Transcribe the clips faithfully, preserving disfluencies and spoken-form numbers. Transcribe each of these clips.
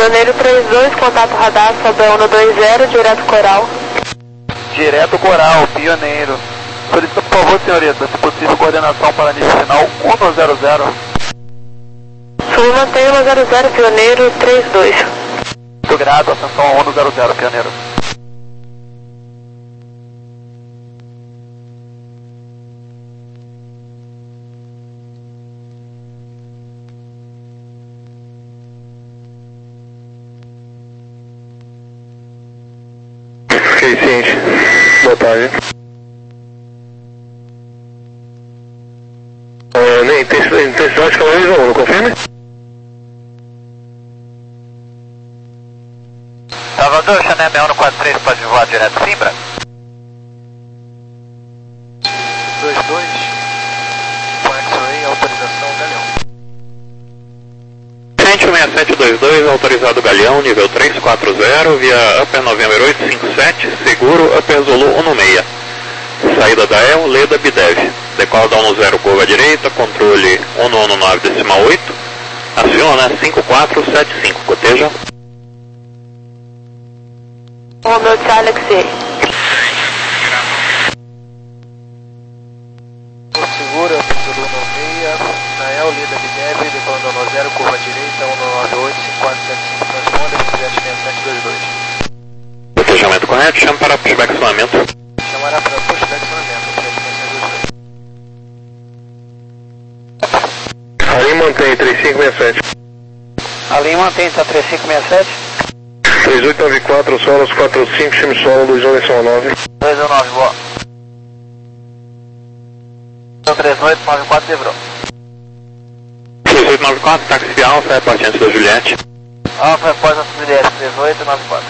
Pioneiro trinta e dois, contato radar, Sobel um dois zero, direto Coral. Direto Coral, Pioneiro. Solicito, por favor, senhorita, se possível, coordenação para nível final um zero zero. Sul mantém um zero zero, Pioneiro trinta e dois. Muito grato, ascensão a um zero zero, Pioneiro. Ok, ciente. Boa tarde. Uh, nem intensidade de calor não, não confirme? Salvador, Chanel um quatro três, pode voar direto Simbra? dois dois, com X-Ray, autorização Galeão. Cente um seis sete dois dois, autorizado Galeão, nível três quatro zero, via Upper November oito cinco sete, seguro Upper Zulu um seis. Saída da E L, Leda Bidev. Decola da um zero, curva à direita, controle um nove decimal oito, aciona cinco quatro sete cinco, coteja. Romeo Charlie X C. Por seguro, Upper Zulu um seis, na E L, Leda Bidev, decola da um zero, curva à direita, um nove oito cinco quatro sete cinco, transponda, sete seis sete dois dois. Cotejamento correto, chama para pushback sonamento. Chamará para pushback sonamento, sete seis dois dois. Ali mantém três cinco seis sete. Ali mantém, tá três cinco seis sete. três oito nove quatro, solos quatro cinco, chame solo dois um nove. dois um nove, boa. três oito nove quatro, quebrou. três oito nove quatro, táxi alfa, é partente da Juliette. Alfa, após a Juliette, três oito nove quatro.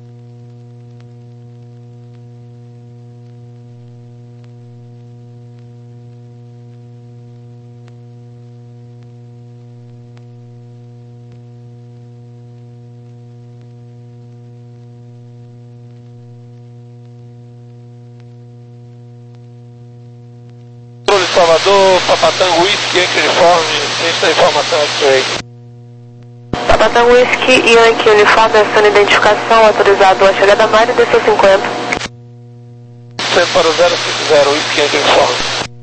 Salvador, Papatango Whisky, Yankee Uniforme, ciência da informação X-Ray. Papatango Whisky, Yankee Uniforme, aciona identificação, autorizado a chegada Mário, desceu cinquenta. Centro para o zero cinco zero, Whisky, Yankee Uniforme.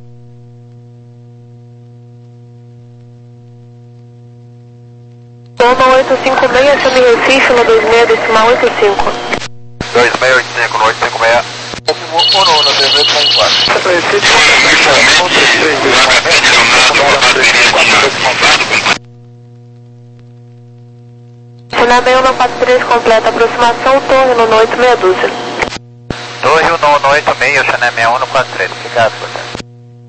Toma oito cinco seis, chame Recife, no dois seis decimal oito cinco. dois seis oito cinco, no oito cinco seis. um no três oito nove quatro. Final um quatro três, completa aproximação, torre no oito meia dúzia. Torre no oito seis, Chanel um no quatro três, obrigado, você.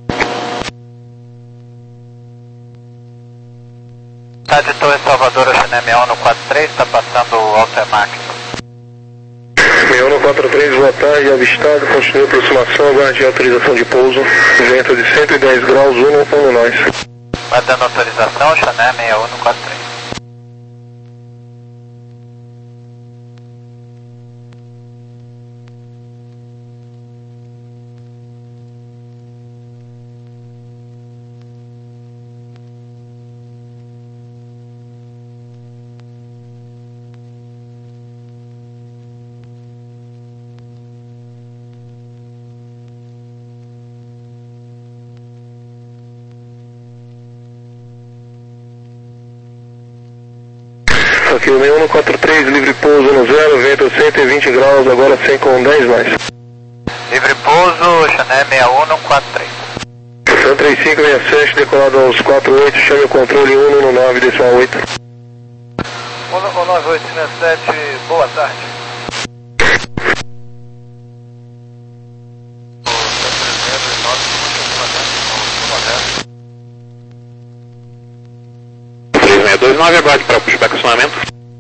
Tá de Torre Salvador, Chanel um no quatro três, tá passando o Altemar. seis um quatro três, boa tarde, avistado, continue a aproximação, aguarde a autorização de pouso, vento de cento e dez graus, um no nós. Vai dando autorização, Chanel um no quatro três. Aqui o seis um quatro três, livre pouso no zero, vento cento e vinte graus, agora cem com dez mais. Livre pouso, Chanel um no quatro três. São três cinco seis sete, decolado aos quatro oito, chame o controle um no nove decimal oito. um nove oito seis sete, boa tarde. três seis dois nove, aguarde para pushback acionamento.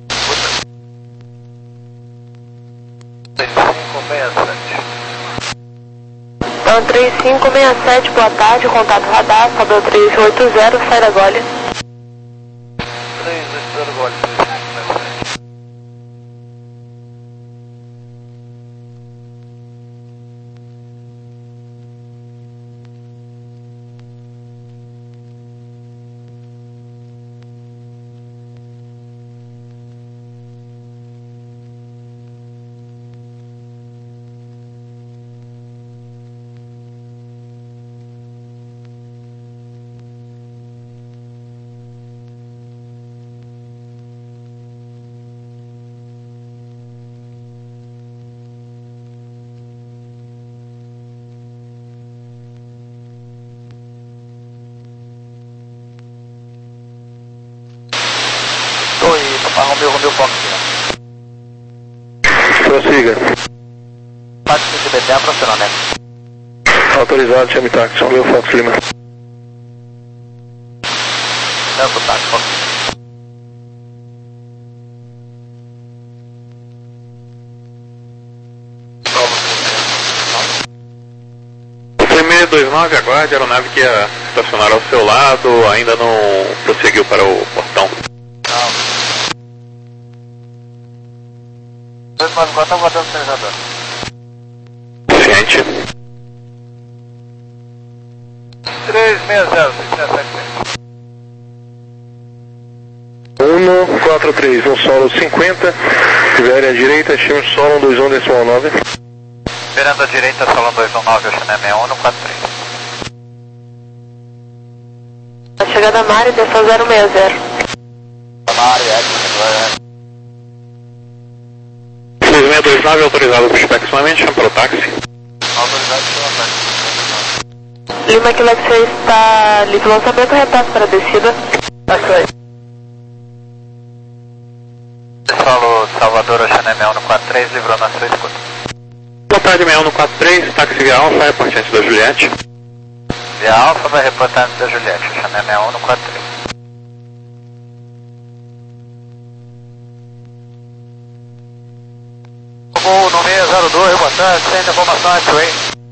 três cinco seis sete. Então três cinco seis sete, boa tarde, contato radar, Fabel três oito zero, sai da Gole. três oito zero, Gole, três cinco seis sete. para Romeu, Romeu Fox. Prossiga. Parte de B T A profissional, né? Autorizado, chame táxi, Romeu Fox Lima. Tanto táxi, Fox. seis dois nove, aguarde, a aeronave que ia estacionar ao seu lado ainda não prosseguiu para o portão. Não. dois nove quatro, está aguardando o sinalizador. Ciente. três seis zero, seis sete sete. um quatro três, um solo cinquenta, tiver à direita, estime solo um dois um decimal nove. Virando à direita, solo dois um nove, Ocean sessenta e um, um quatro três. A chegada Mari, desceu zero seis zero. Mari, é, seis seis dois nove, autorizado para o espectramento, chama para o táxi. autorizado pelo táxi. Lima que Lexus está livre lançamento, repasse para a descida. Táxi aí. Solo Salvador, Ocean sessenta e um, um quatro três, livrou na sua escuta. Boa tarde, sessenta e um no quatro três, táxi via Alfa, reporte antes da Juliette. Via Alfa vai reportar antes da Juliette, Ocean sessenta e um, um quatro três. Gol no seis zero dois, boa tarde, sem informação, X-Ray.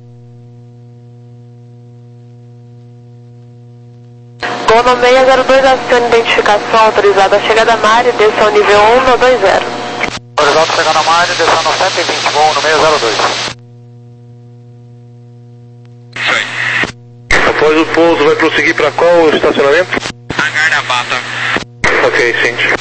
Gol no seis zero dois, acione identificação, autorizada a chegada Mari, desceu ao nível um no dois zero. Horizonte chegando na Mari, descendo no cento e vinte, gol no seis zero dois. Após o pouso, vai prosseguir para qual estacionamento? Hangar da Bata. Ok, ciente.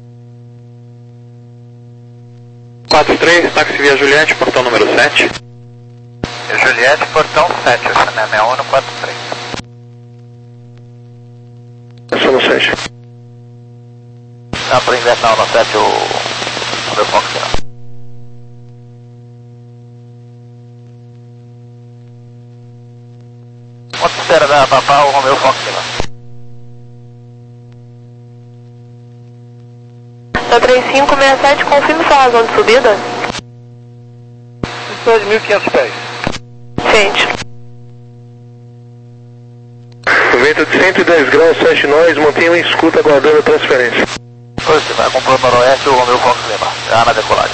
quatro três, táxi via Juliette, portão número sete. Juliette, portão sete, Ocean sessenta e um, um quatro três. Só no sete. Dá para inversar no sete o, o meu foco final. Quanto espera da Papá o Romeu Fox final? Da três cinco seis sete, confirme sua razão de subida. dois mil e quinhentos pés. Ciente. Vento de cento e dez graus, sete nós, mantenham em escuta aguardando a transferência. Você vai acompanhando o noroeste o Romeu Fox Lima, já na decolagem.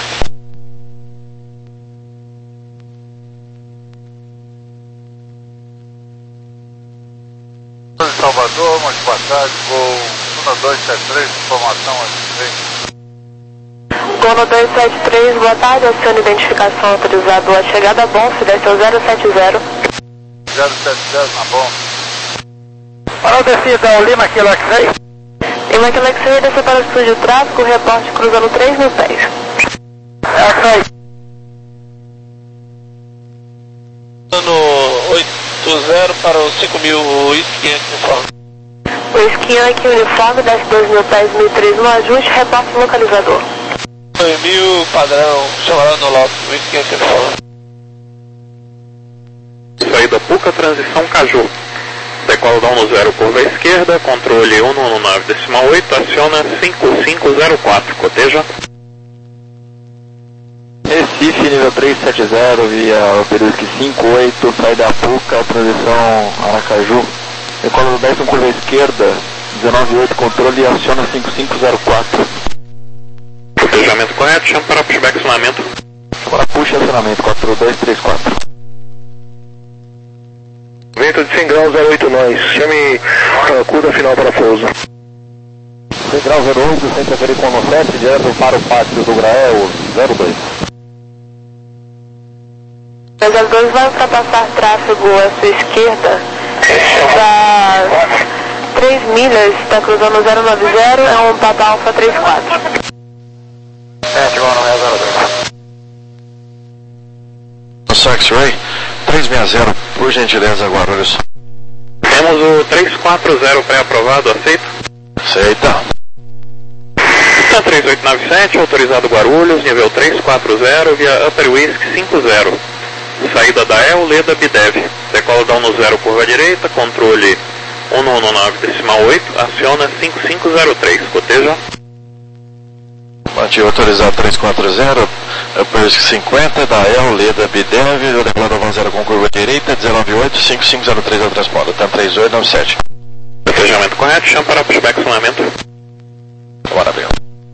Salvador, muito boa tarde, voo um dois sete três, informação aqui. Gol no dois sete três, boa tarde, acione identificação, autorizado a chegada Bonf, desceu zero sete zero. zero sete zero, tá bom. Para o descida, o Lima Kilo X-Ray. Lima que Lexus desceu para o estúdio de tráfego, reporte cruzando três mil pés. X-Ray. No oito zero para o cinco mil, o Whisky uniforme. O Skiank uniforme, desce dois mil pés, mil e três no ajuste, reporte localizador. dois mil, padrão, chamado no lote, Whisky uniforme. Saída Puca, transição Caju. Decola da um zero, curva à esquerda, controle um um nove decimal oito, aciona cinco cinco zero quatro, coteja. Recife, nível três sete zero, via Operuski cinco oito, saída Puca, transição Aracaju. Decola do dez, curva à esquerda, dezenove oito, controle e aciona cinco cinco zero quatro. Cotejamento correto, chama para pushback acionamento. Agora puxa acionamento, quatro dois três quatro. Vento de cem graus, zero oito nós, chame a curva final para pouso. cem graus, zero oito, sem interferir com o sete, direto para o pátio do Grael, zero dois. zero dois vai ultrapassar tráfego à sua esquerda, das três milhas, está cruzando zero nove zero, é um Papa Alfa três quatro. É, chegou no seis zero dois. X-Ray, três seis zero, por gentileza, Guarulhos. Temos o três quatro zero pré-aprovado, aceito? Aceita. três oito nove sete, autorizado Guarulhos, nível três quatro zero, via Upper Whisky cinco zero. Saída da E L, Leda Bidev. Decola da um zero, curva à direita, controle um um nove decimal oito, aciona cinco cinco zero três, coteja. Afirmativo, autorizado três quatro zero, Upper cinquenta, da E L, Leda Bidev, declarado um zero com curva direita, dezenove oito, cinco cinco zero três ao transponder, TAM três oito nove sete. Detejamento correto, chama para pushback funcionamento. Bora bem.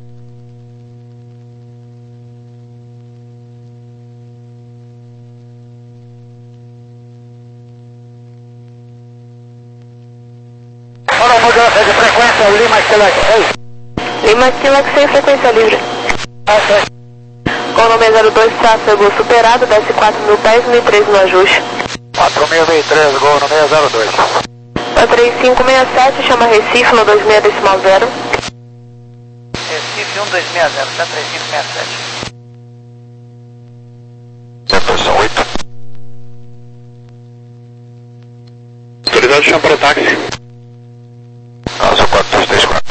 Olha a mudança de frequência, Lima Quebec. Lima Quebec sem frequência livre. Ok. Com o nome zero dois, tráfego superado, desce quatro mil pés, mil e três no ajuste. quatro mil e três, gol no seis zero dois. A três cinco seis sete, chama Recife no dois seis decimal zero. Recife um dois seis zero, tá três cinco seis sete. Posição oito. Autorizado, chama para táxi. Asa quatro dois três quatro.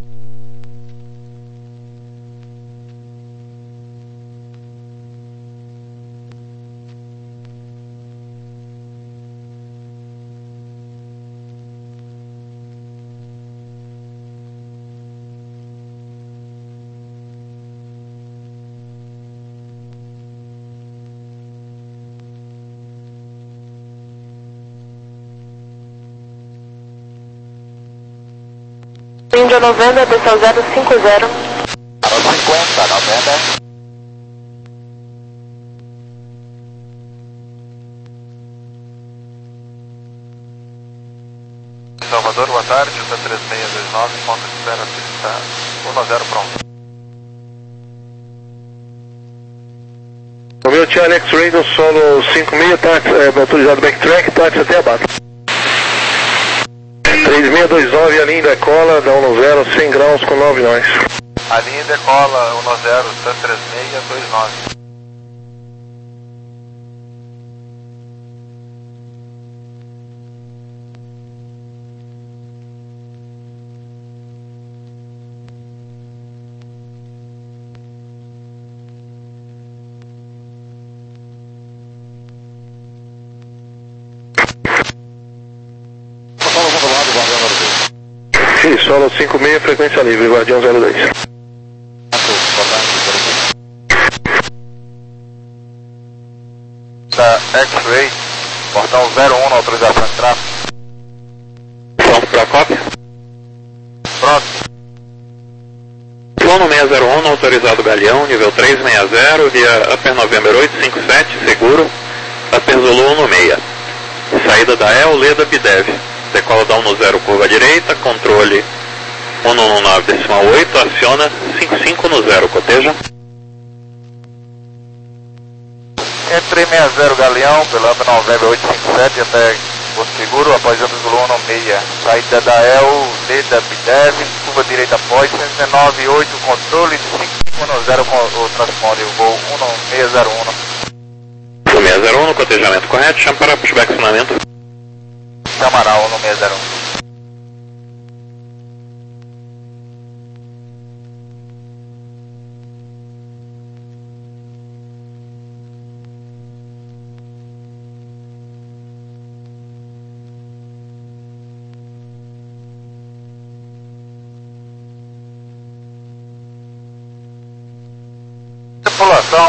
Índia noventa, atenção zero cinco zero. cinquenta, noventa. Salvador, boa tarde, J três seis dois nove, ponto de espera, pista um a zero pronto. O meu Charlie X-Ray do solo cinco seis, táxi, é, autorizado backtrack, táxi até abaixo. três seis dois nove, a linha decola, dá um zero, cem graus com nove nós. A linha decola, um zero, três seis dois nove. Sim, solo cinco seis, frequência livre, Guardião zero dois. Da X-Ray, portão zero um na autorização de tráfego. Pronto para a cópia. Pronto. Plano seis zero um, autorizado Galeão, nível três seis zero, via Upper November oito cinco sete, seguro, Upper Zulu um seis. Saída da E L, Leda Bidev. Decola da um zero, curva direita, controle um um nove decimal oito, aciona cinco cinco no zero, coteja. Entre seis zero Galeão, pelo Upper November oito cinco sete até Porto Seguro, após o Zulu um seis. Saída da E L, Leda Bidev, curva direita após, dezenove oito, controle de cinco cinco no zero com o transponder, o gol um seis zero um. seis zero um no cotejamento correto, chama para pushback funcionamento. Chamará um seis zero um. Tripulação.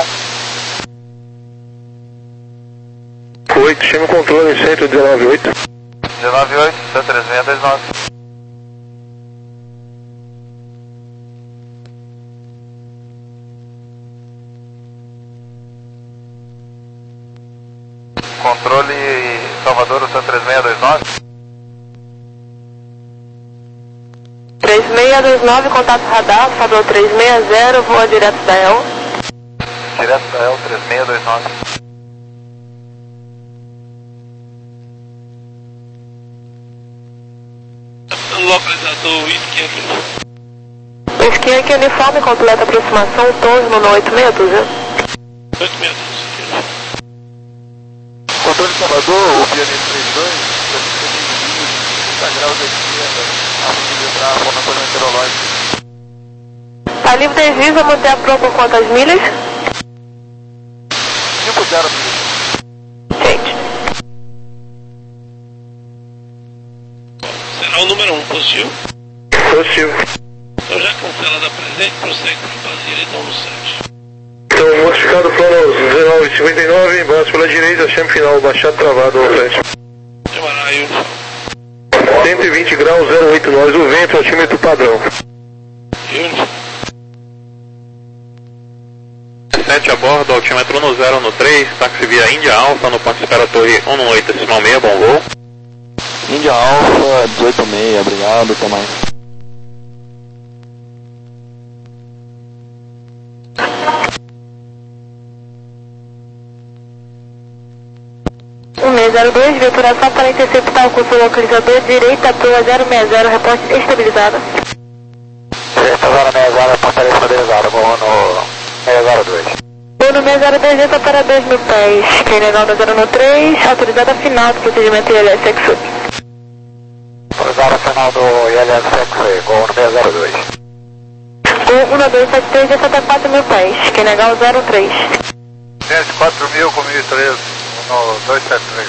oito, chama o controle, centro dezenove oito. dezenove oito, C três seis dois nove. Controle Salvador, C três seis dois nove. três seis dois nove, contato radar, Salvador três seis zero, voa direto da E L. Direto da E L, três seis dois nove. Localizador Whisky aqui. Whisky aqui, uniforme, completa aproximação, Tons no oito seis duzentos. oito seis duzentos. Controle Salvador, o pianista três dois, trinta graus da esquerda, avenida para a formação meteorológica. Tá livre desliza, manter a proa por quantas milhas? cinco zero milhas. Gente. Será o número um, positivo? Positivo. Então já congelada presente, prossegue para a direita um no sete. Então, modificado plano dezenove cinquenta e nove, embaixo pela direita, chame final, baixado, travado, no frente. Emaranho. cento e vinte graus, zero oito nós, o vento, altímetro padrão. Uniform. sete a bordo, altímetro no zero no três, táxi via Índia Alfa, no ponto de espera torre um um oito, decimal seis, bom voo. Índia Alfa, dezoito seis, obrigado, até mais. um seis zero dois, viaturação para interceptar o curso localizador, direita, proa zero seis zero, reporte estabilizada. Direita zero seis zero, reporte estabilizada, vou no seis zero dois. Vou no seis zero dois, entra para dois mil pés, quem legal no zero no três, autorizada final do procedimento I L S X U. Autorizada final do I L S X U, vou no seis zero dois. Vou um dois sete três, entra até quatro mil pés, quem legal zero três. Gente, quatro mil com mil e treze, no dois sete três.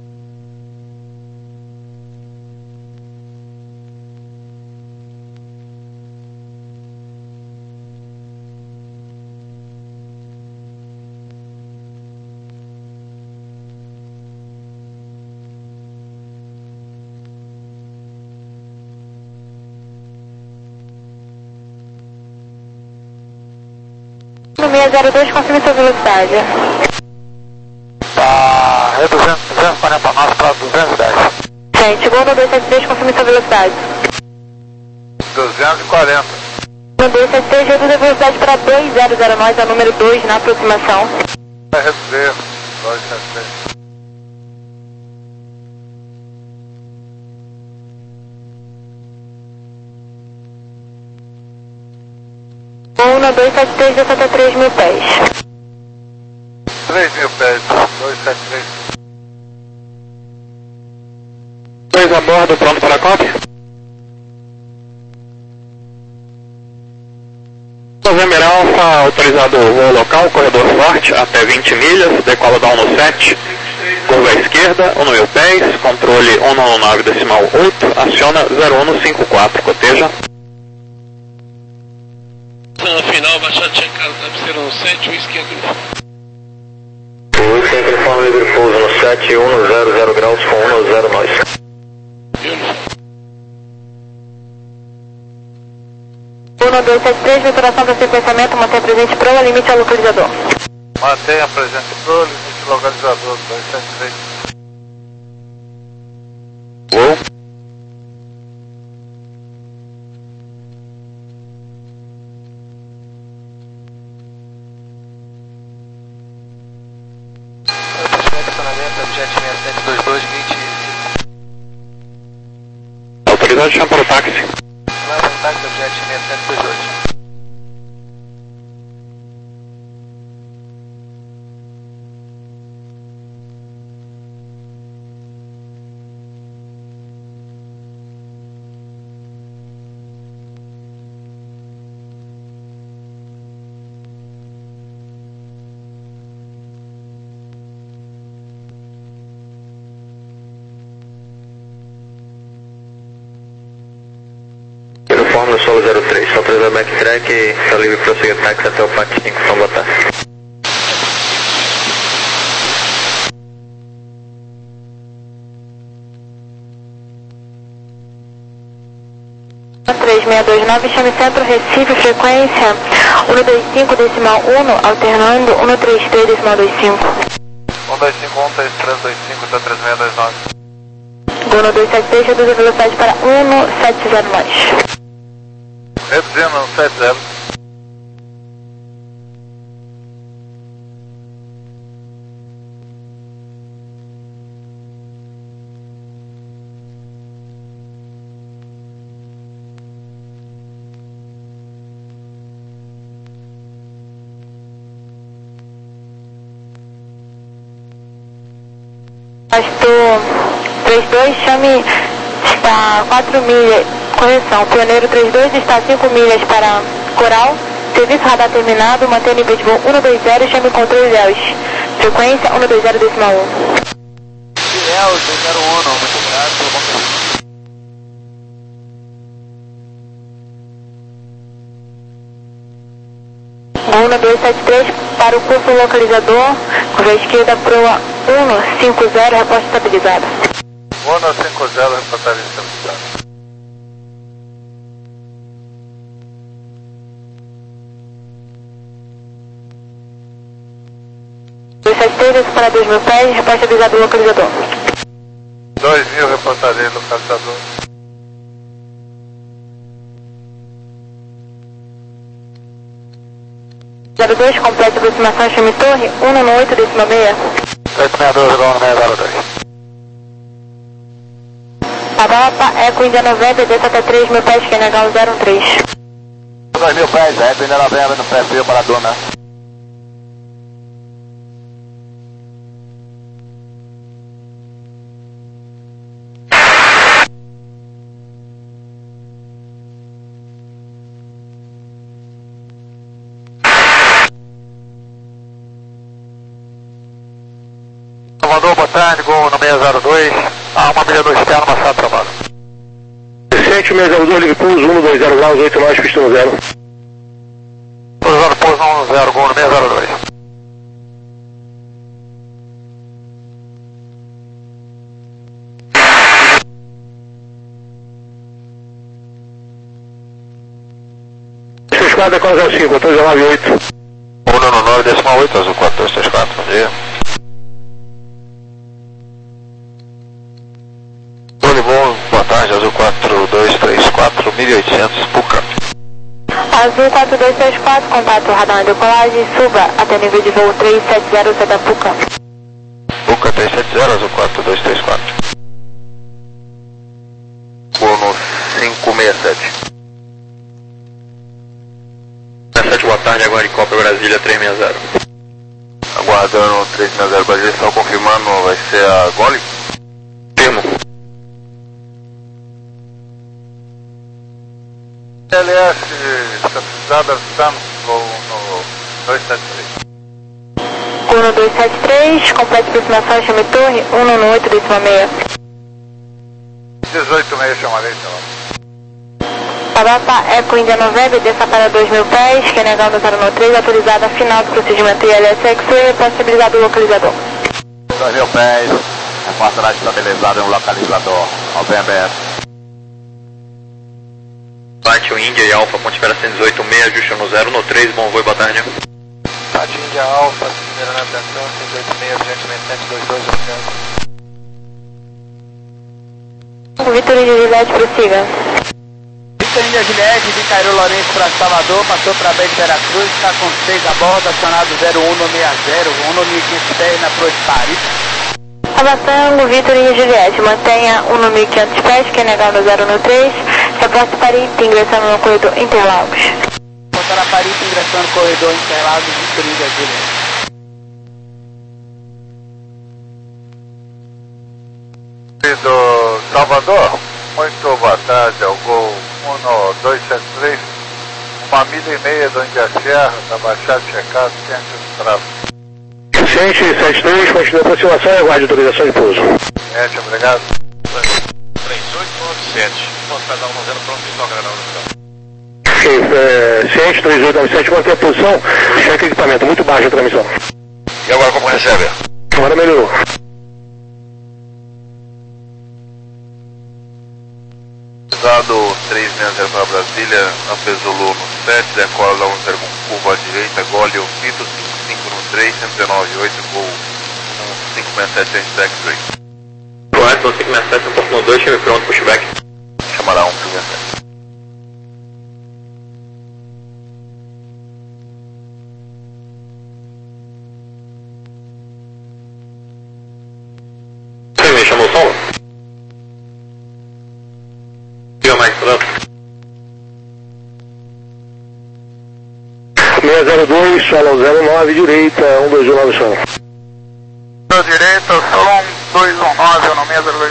No seis zero dois, confirme sua velocidade. Tá reduzindo duzentos e quarenta nós para duzentos e dez. Gente, Gol no dois sete três, confirme sua velocidade. duzentos e quarenta. No dois sete três, reduz a velocidade para dois zero zero nós, a número dois na aproximação. Vai reduzir, dois sete três. um no dois sete três, desce até três mil pés. três mil pés, dois sete três. dois a bordo, pronto para a cópia. November Alfa, autorizado o voo local, corredor forte, até vinte milhas, decola da um no sete, curva à esquerda, um mil pés, controle um no nove decimal oito, aciona zero um no cinco quatro, coteja. No final, baixada checada, cabeceira no sete, o esquerdo. O whisky informe livre pouso no sete um no zero zero graus com um no zero nós. Uniform. um no dois sete três, viaturação para sequenciamento, mantém presente proa, limite ao localizador. Mantenha presente pro limite localizador, dois sete três. Voo. Jet seis sete dois dois, vinte. Autorizado, chama para o táxi. Lá no táxi do Jet seis sete dois dois. Fórmula Solo zero três, autorizado backtrack e está livre para prosseguir táxi até o P A C cinco, São Botar. três seis dois nove, chame centro, Recife, frequência um dois cinco decimal um, alternando um três três decimal vinte e cinco. um dois cinco um três três dois cinco, tá três seis dois nove. Gol dois sete três, reduz a velocidade para um sete zero nós. Reduzindo no sete zero. Pastor três dois, chame, está quatro milhas, correção, Pioneiro três dois está cinco milhas para Coral, serviço radar terminado, mantém nível de voo um dois zero, chame controle Deus, frequência um dois zero decimal um. Deus, dois zero um, muito grato, bom serviço. dois sete três para o curso localizador, curva esquerda, proa um cinco zero, reposta estabilizada. um cinco zero, reportagem estabilizada. dois sete três, desce para dois mil pés, reposta estabilizada do localizador. dois mil, reportagem localizador. zero dois, completa aproximação, chame torre, um no oito, décima meia. oito seis dois, um seis zero dois. Papa, Eco India noventa, desce até três mil pés, Q N H zero um três. dois mil pés, Eco India noventa, no perfil para a Duna. Comandou Botânico no seis zero dois, a uma milha do externo, Machado travado. sete seis zero dois, Ligue Pouso, um dois zero graus, oito nove, pista no zero. Pouso Pouso um zero, gol no seis zero dois. seis quatro, quatro zero cinco, quatorze nove oito. um no nove, décima oito, azul quatro dois três quatro, bom dia. Bom, boa tarde, azul quatro dois três quatro, mil e oitocentos, Puca. Azul quatro dois três quatro, contato radar decolagem, suba até nível de voo três sete zero, da Puca. Puca três sete zero, azul quatro dois três quatro. Bono cinco seis sete. sete, boa tarde, agora em Copa Brasília três seis zero. Aguardando três seis zero, Brasília, só confirmando, vai ser a Gole? Firmo. L S, estabilizada, estamos no dois sete três. um dois sete três, completa aproximação, chame torre, um no oito, décima meia. dezoito seis, chamarei, então. Papa, Eco India noventa, desça para dois mil pés, Q N H zero um três, autorizada final do procedimento I L S X E, possibilidade do localizador. dois mil pés, reportará estabilizado no localizador, ao B M S. Bate Índia e Alfa, ponte espera cento e dezoito seis, ajuste no zero no três, bom voo, boa tarde. Bate Índia Alfa, primeira navegação, cento e dezoito seis, urgentemente sete dois dois, obrigado. Vitor e Juliette, prossiga. Vitor Índia Juliette, de Cairo Lourenço para Salvador, passou para Bé de Veracruz, está com seis a bordo, acionado zero um no seis zero, um no mil e quinhentos pés na Proa de Paris. Avançando, Vitor e Juliette, mantenha um no mil e quinhentos pés, Q N H zero um três, reporte Paris, ingressando no corredor Interlagos. Reportar a Paris, ingressando no corredor Interlagos, Vitor Índia Juliette. Do Salvador, muito boa tarde, ao gol um dois sete três, uma milha e meia do Índia Serra, da Baixada Checado, ciente do tráfego. sete sete três, continua a aproximação e aguarde autorização de pouso. Gente, obrigado. três oito nove sete, posso pegar um zero pronto e tocar na hora. Ok, é, sete três oito nove sete, mantém a posição, cheque equipamento, muito baixo a transmissão. E agora como recebe? Agora melhorou. Dado três seis zero para Brasília, Apesolu no sete, decola um zero com curva à direita, Gole Opito, cinco cinco no três, cento e dezenove oito, gol um cinco seis sete, Antideck três. Correto, cinco seis sete, um ponto no dois, chame pronto, pushback. Chamará um cinco seis sete. Sim, me chamou o som? Mais pronto. seis zero dois, solo zero nove, direita, um dois um nove solo. Direita, solo um dois um nove, no seis zero dois.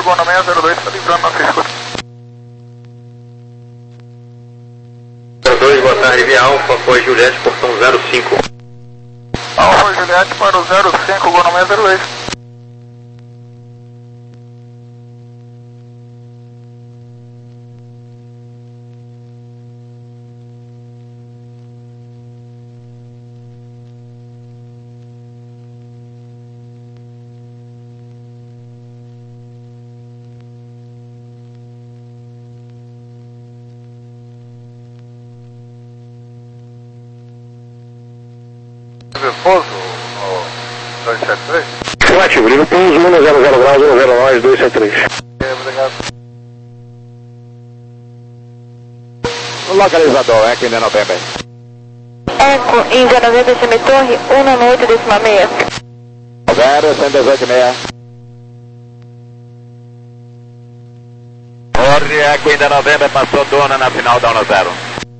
Gono seis zero dois, está livrando nossa escuta. zero dois, boa tarde, via Alfa, foi Juliette, portão zero cinco. Alfa Juliette para o zero cinco, Gono seis zero dois. Pouso no dois sete três? Afirmativo, liga pouso um zero zero graus, um zero nove, dois sete três. É, obrigado. O localizador, Eco India November. Eco India November, Semi Torre, um nove oito, décima meia. zero, cento e dezoito e meia. Torre, Eco India November, passou dona na final da um zero.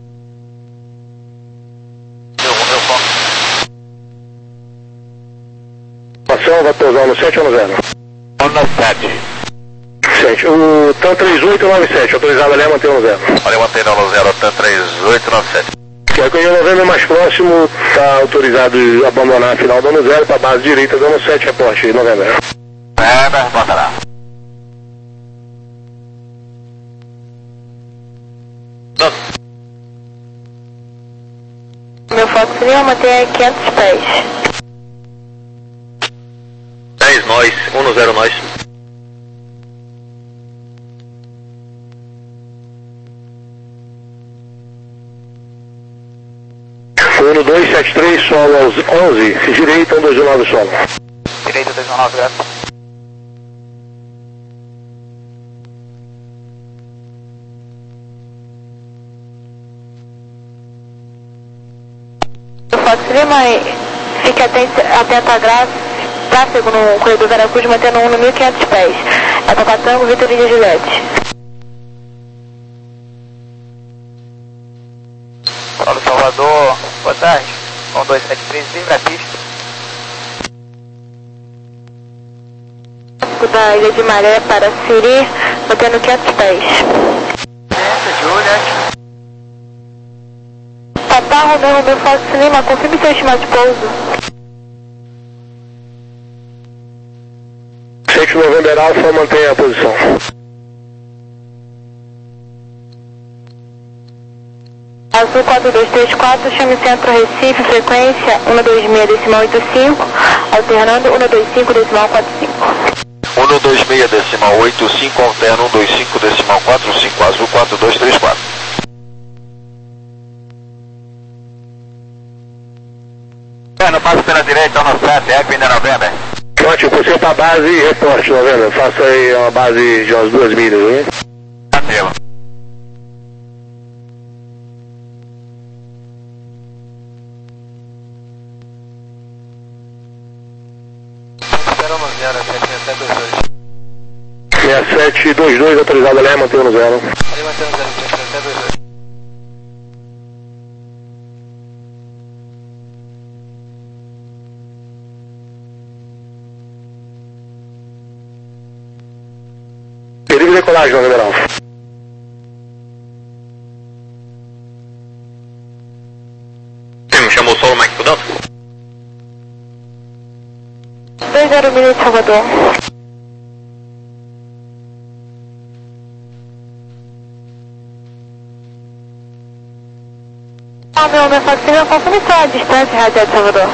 Passão, vai pousar no sete ou no zero? um sete. sete. O TAM três oito nove sete, autorizado ali a manter no zero. Olha, manter no zero, TAM três oito nove sete. Que é que o novembro mais próximo, está autorizado a abandonar a final do ano zero para a base direita, dando sete, reporte, novembro. É, reportará. Meu foco seria manter quinhentos pés. dez nós, um zero nós. um dois sete três, solo aos onze, direita, um dois nove solo. Direita, dois nove, é. Meu foco seria, mas fique atento, atento a graça. Tráfego no corredor Veracruz, mantendo um no mil e quinhentos pés. É Papatango, Vitor e Juliette. Paulo Salvador, boa tarde. um dois sete três, livre a pista. Tráfego da Ilha de Maré para Siri, mantendo quinhentos pés. Essa, Juliette. Papá Romeu, Romeu Fox Lima, confirme seu estimado de pouso. sete November Alfa, mantenha a posição. Azul quatro dois três quatro, chame centro Recife, frequência um dois seis decimal oito cinco, alternando um dois cinco decimal quatro cinco. um dois seis decimal oito cinco, alterna um dois cinco decimal quatro cinco, azul quatro dois três quatro. Não passo pela direita, um sete, Eco India November. Ótimo, você para a base e reporte, novembro. Faça aí uma base de umas duas milhas, hein? Ativo. Espera no zero, sete sete dois dois. sessenta e sete vinte e dois, autorizado ali, mantendo no zero. Ali mantendo no zero, sete sete dois dois. Perigo de decolagem, novembro Alfa. Me chamou só o Mike Fudão? dois zero milha de Salvador. Ah, meu nome é Faxina, confirme só a distância radial de Salvador.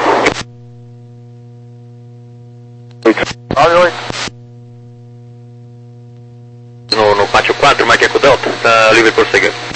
nove oito. No, no pátio quatro, Mike Eco Delta, tá livre por seguir.